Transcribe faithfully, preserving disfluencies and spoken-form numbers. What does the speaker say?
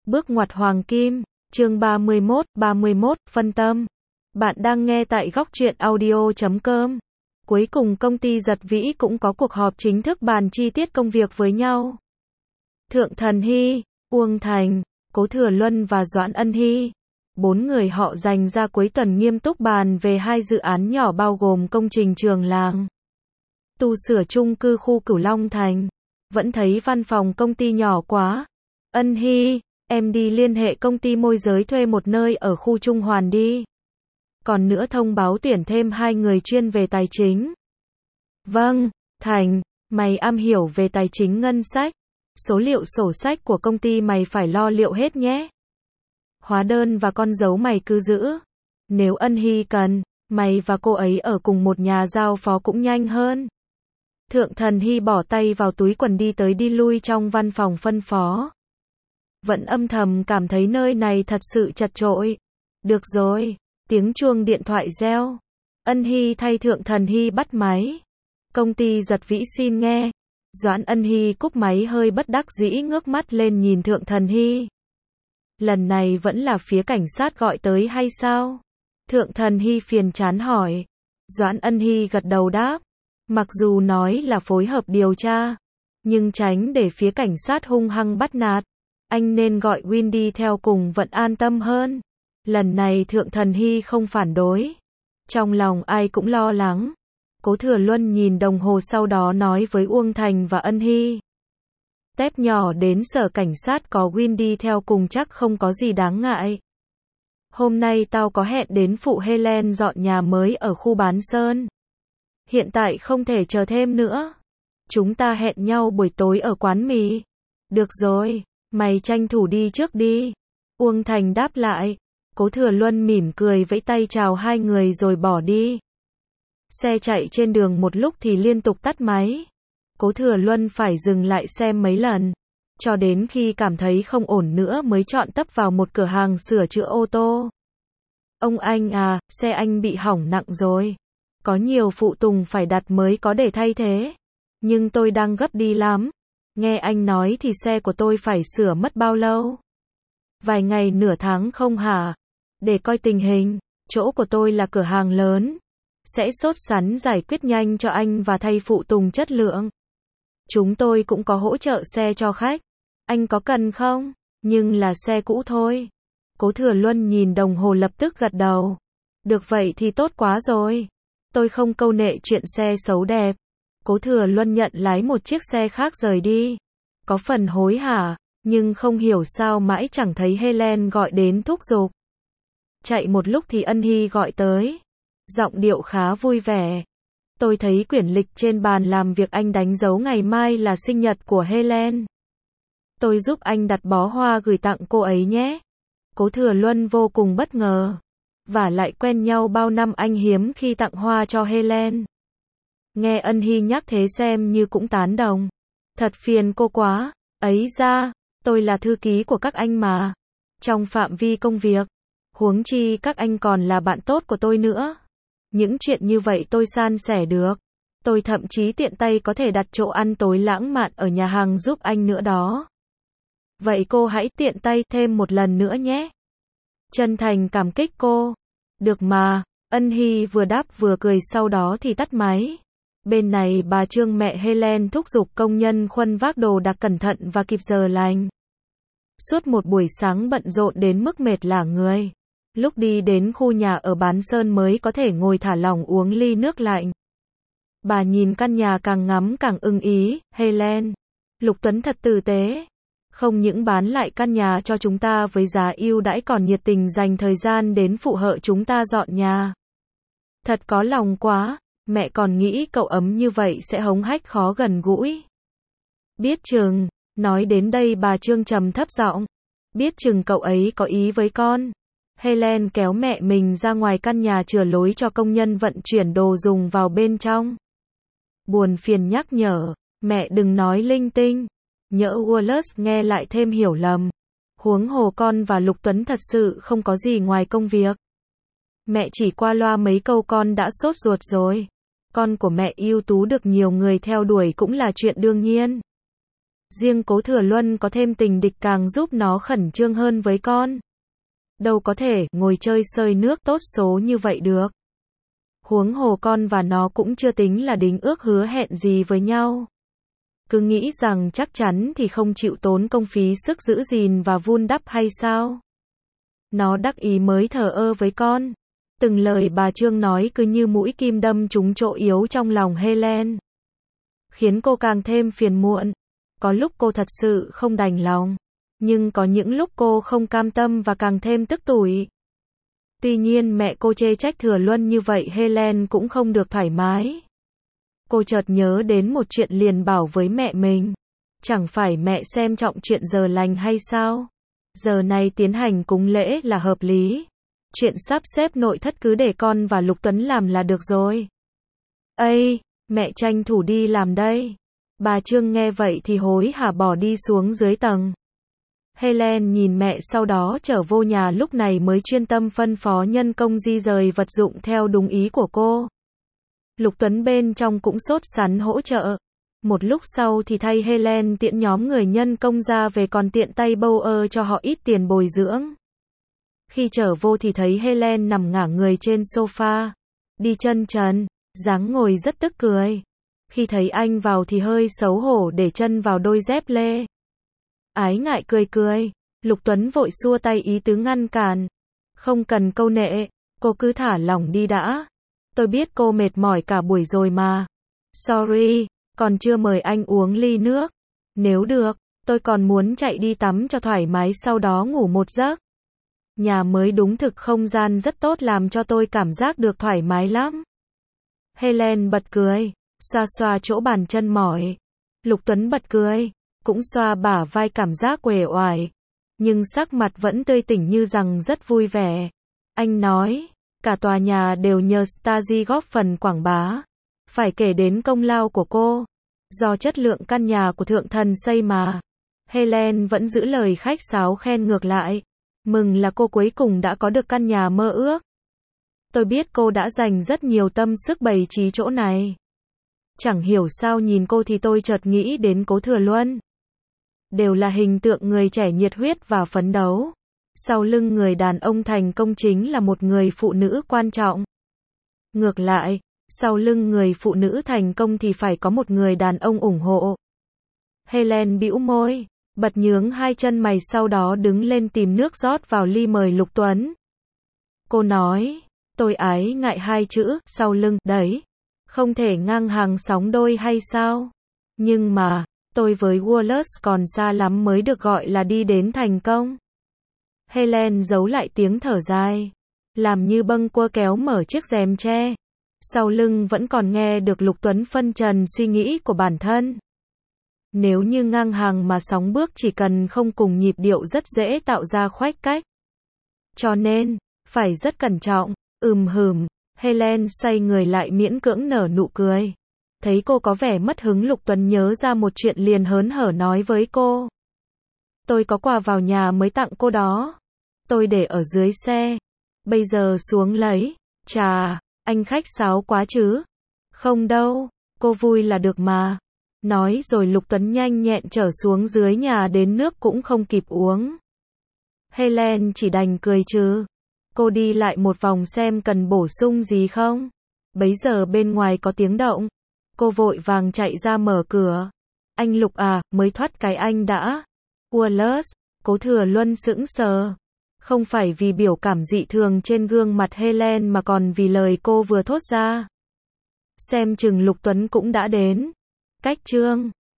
Bước ngoặt hoàng kim, chương ba mươi mốt, ba mươi mốt, phân tâm. Bạn đang nghe tại góc truyện audio chấm com. Cuối cùng công ty Giật Vĩ cũng có cuộc họp chính thức bàn chi tiết công việc với nhau. Thượng Thần Hy, Uông Thành, Cố Thừa Luân và Doãn Ân Hy. Bốn người họ dành ra cuối tuần nghiêm túc bàn về hai dự án nhỏ bao gồm công trình trường làng, tu sửa chung cư khu Cửu Long Thành. Vẫn thấy văn phòng công ty nhỏ quá. Ân Hy, em đi liên hệ công ty môi giới thuê một nơi ở khu Trung Hoàn đi. Còn nữa thông báo tuyển thêm hai người chuyên về tài chính. Vâng, Thành, mày am hiểu về tài chính ngân sách. Số liệu sổ sách của công ty mày phải lo liệu hết nhé. Hóa đơn và con dấu mày cứ giữ. Nếu Ân Hy cần, mày và cô ấy ở cùng một nhà giao phó cũng nhanh hơn. Thượng Thần Hy bỏ tay vào túi quần đi tới đi lui trong văn phòng phân phó. Vẫn âm thầm cảm thấy nơi này thật sự chật chội. Được rồi, tiếng chuông điện thoại reo. Ân Hy thay Thượng Thần Hy bắt máy. Công ty Giật Vĩ xin nghe. Doãn Ân Hy cúp máy hơi bất đắc dĩ ngước mắt lên nhìn Thượng Thần Hy. Lần này vẫn là phía cảnh sát gọi tới hay sao? Thượng Thần Hy phiền chán hỏi. Doãn Ân Hy gật đầu đáp. Mặc dù nói là phối hợp điều tra, nhưng tránh để phía cảnh sát hung hăng bắt nạt, anh nên gọi Wendy theo cùng vẫn an tâm hơn. Lần này Thượng Thần Hy không phản đối. Trong lòng ai cũng lo lắng. Cố Thừa Luân nhìn đồng hồ sau đó nói với Uông Thành và Ân Hy. Tép nhỏ đến sở cảnh sát có Wendy theo cùng chắc không có gì đáng ngại. Hôm nay tao có hẹn đến phụ Helen dọn nhà mới ở khu Bán Sơn. Hiện tại không thể chờ thêm nữa. Chúng ta hẹn nhau buổi tối ở quán mì. Được rồi, mày tranh thủ đi trước đi. Uông Thành đáp lại. Cố Thừa Luân mỉm cười vẫy tay chào hai người rồi bỏ đi. Xe chạy trên đường một lúc thì liên tục tắt máy. Cố Thừa Luân phải dừng lại xem mấy lần, cho đến khi cảm thấy không ổn nữa mới chọn tấp vào một cửa hàng sửa chữa ô tô. Ông anh à, xe anh bị hỏng nặng rồi. Có nhiều phụ tùng phải đặt mới có để thay thế. Nhưng tôi đang gấp đi lắm. Nghe anh nói thì xe của tôi phải sửa mất bao lâu? Vài ngày nửa tháng không hả? Để coi tình hình, chỗ của tôi là cửa hàng lớn. Sẽ sốt sắn giải quyết nhanh cho anh và thay phụ tùng chất lượng. Chúng tôi cũng có hỗ trợ xe cho khách. Anh có cần không? Nhưng là xe cũ thôi. Cố Thừa Luân nhìn đồng hồ lập tức gật đầu. Được vậy thì tốt quá rồi. Tôi không câu nệ chuyện xe xấu đẹp. Cố Thừa Luân nhận lái một chiếc xe khác rời đi. Có phần hối hả, nhưng không hiểu sao mãi chẳng thấy Helen gọi đến thúc giục. Chạy một lúc thì Ân Hy gọi tới. Giọng điệu khá vui vẻ. Tôi thấy quyển lịch trên bàn làm việc anh đánh dấu ngày mai là sinh nhật của Helen. Tôi giúp anh đặt bó hoa gửi tặng cô ấy nhé. Cố Thừa Luân vô cùng bất ngờ. Và lại quen nhau bao năm anh hiếm khi tặng hoa cho Helen. Nghe Ân Hy nhắc thế xem như cũng tán đồng. Thật phiền cô quá. Ấy ra, tôi là thư ký của các anh mà. Trong phạm vi công việc. Huống chi các anh còn là bạn tốt của tôi nữa. Những chuyện như vậy tôi san sẻ được. Tôi thậm chí tiện tay có thể đặt chỗ ăn tối lãng mạn ở nhà hàng giúp anh nữa đó. Vậy cô hãy tiện tay thêm một lần nữa nhé. Chân thành cảm kích cô. Được mà, Ân Hy vừa đáp vừa cười sau đó thì tắt máy. Bên này bà Trương mẹ Helen thúc giục công nhân khuân vác đồ đạc cẩn thận và kịp giờ lành. Suốt một buổi sáng bận rộn đến mức mệt lả người. Lúc đi đến khu nhà ở Bán Sơn mới có thể ngồi thả lỏng uống ly nước lạnh. Bà nhìn căn nhà càng ngắm càng ưng ý. Helen, Lục Tuấn thật tử tế. Không những bán lại căn nhà cho chúng ta với giá ưu đãi còn nhiệt tình dành thời gian đến phụ hợ chúng ta dọn nhà. Thật có lòng quá, mẹ còn nghĩ cậu ấm như vậy sẽ hống hách khó gần gũi. Biết chừng, nói đến đây bà Trương trầm thấp giọng. Biết chừng cậu ấy có ý với con. Helen kéo mẹ mình ra ngoài căn nhà chừa lối cho công nhân vận chuyển đồ dùng vào bên trong. Buồn phiền nhắc nhở, mẹ đừng nói linh tinh. Nhỡ Wallace nghe lại thêm hiểu lầm. Huống hồ con và Lục Tuấn thật sự không có gì ngoài công việc. Mẹ chỉ qua loa mấy câu con đã sốt ruột rồi. Con của mẹ ưu tú được nhiều người theo đuổi cũng là chuyện đương nhiên. Riêng Cố Thừa Luân có thêm tình địch càng giúp nó khẩn trương hơn với con. Đâu có thể ngồi chơi sơi nước tốt số như vậy được. Huống hồ con và nó cũng chưa tính là đính ước hứa hẹn gì với nhau. Cứ nghĩ rằng chắc chắn thì không chịu tốn công phí sức giữ gìn và vun đắp hay sao? Nó đắc ý mới thờ ơ với con. Từng lời bà Trương nói cứ như mũi kim đâm trúng chỗ yếu trong lòng Helen. Khiến cô càng thêm phiền muộn. Có lúc cô thật sự không đành lòng. Nhưng có những lúc cô không cam tâm và càng thêm tức tủi. Tuy nhiên mẹ cô chê trách Thừa Luân như vậy Helen cũng không được thoải mái. Cô chợt nhớ đến một chuyện liền bảo với mẹ mình. Chẳng phải mẹ xem trọng chuyện giờ lành hay sao? Giờ này tiến hành cúng lễ là hợp lý. Chuyện sắp xếp nội thất cứ để con và Lục Tuấn làm là được rồi. Ây, mẹ tranh thủ đi làm đây. Bà Trương nghe vậy thì hối hả bỏ đi xuống dưới tầng. Helen nhìn mẹ sau đó trở vô nhà lúc này mới chuyên tâm phân phó nhân công di rời vật dụng theo đúng ý của cô. Lục Tuấn bên trong cũng sốt sắng hỗ trợ. Một lúc sau thì thay Helen tiễn nhóm người nhân công ra về còn tiện tay bâu ơ cho họ ít tiền bồi dưỡng. Khi trở vô thì thấy Helen nằm ngả người trên sofa. Đi chân trần, dáng ngồi rất tức cười. Khi thấy anh vào thì hơi xấu hổ để chân vào đôi dép lê. Ái ngại cười cười. Lục Tuấn vội xua tay ý tứ ngăn cản. Không cần câu nệ, cô cứ thả lỏng đi đã. Tôi biết cô mệt mỏi cả buổi rồi mà. Sorry, còn chưa mời anh uống ly nước. Nếu được, tôi còn muốn chạy đi tắm cho thoải mái sau đó ngủ một giấc. Nhà mới đúng thực không gian rất tốt làm cho tôi cảm giác được thoải mái lắm. Helen bật cười, xoa xoa chỗ bàn chân mỏi. Lục Tuấn bật cười, cũng xoa bả vai cảm giác uể oải. Nhưng sắc mặt vẫn tươi tỉnh như rằng rất vui vẻ. Anh nói, cả tòa nhà đều nhờ Stasi góp phần quảng bá. Phải kể đến công lao của cô. Do chất lượng căn nhà của thượng thần xây mà. Helen vẫn giữ lời khách sáo khen ngược lại. Mừng là cô cuối cùng đã có được căn nhà mơ ước. Tôi biết cô đã dành rất nhiều tâm sức bày trí chỗ này. Chẳng hiểu sao nhìn cô thì tôi chợt nghĩ đến Cố Thừa Luân. Đều là hình tượng người trẻ nhiệt huyết và phấn đấu. Sau lưng người đàn ông thành công chính là một người phụ nữ quan trọng. Ngược lại, sau lưng người phụ nữ thành công thì phải có một người đàn ông ủng hộ. Helen bĩu môi, bật nhướng hai chân mày sau đó đứng lên tìm nước rót vào ly mời Lục Tuấn. Cô nói, tôi ái ngại hai chữ, sau lưng, đấy. Không thể ngang hàng sóng đôi hay sao? Nhưng mà, tôi với Wallace còn xa lắm mới được gọi là đi đến thành công. Helen giấu lại tiếng thở dài. Làm như bâng quơ kéo mở chiếc rèm tre. Sau lưng vẫn còn nghe được Lục Tuấn phân trần suy nghĩ của bản thân. Nếu như ngang hàng mà sóng bước chỉ cần không cùng nhịp điệu rất dễ tạo ra khoách cách. Cho nên, phải rất cẩn trọng. Ừm hừm, Helen xoay người lại miễn cưỡng nở nụ cười. Thấy cô có vẻ mất hứng Lục Tuấn nhớ ra một chuyện liền hớn hở nói với cô. Tôi có quà vào nhà mới tặng cô đó. Tôi để ở dưới xe. Bây giờ xuống lấy. Chà, anh khách sáo quá chứ. Không đâu, cô vui là được mà. Nói rồi Lục Tuấn nhanh nhẹn trở xuống dưới nhà đến nước cũng không kịp uống. Helen chỉ đành cười trừ. Cô đi lại một vòng xem cần bổ sung gì không. Bấy giờ bên ngoài có tiếng động. Cô vội vàng chạy ra mở cửa. Anh Lục à, mới thoát cái anh đã. Wallace, Cố Thừa Luân sững sờ. Không phải vì biểu cảm dị thường trên gương mặt Helen mà còn vì lời cô vừa thốt ra. Xem chừng Lục Tuấn cũng đã đến. Cách chương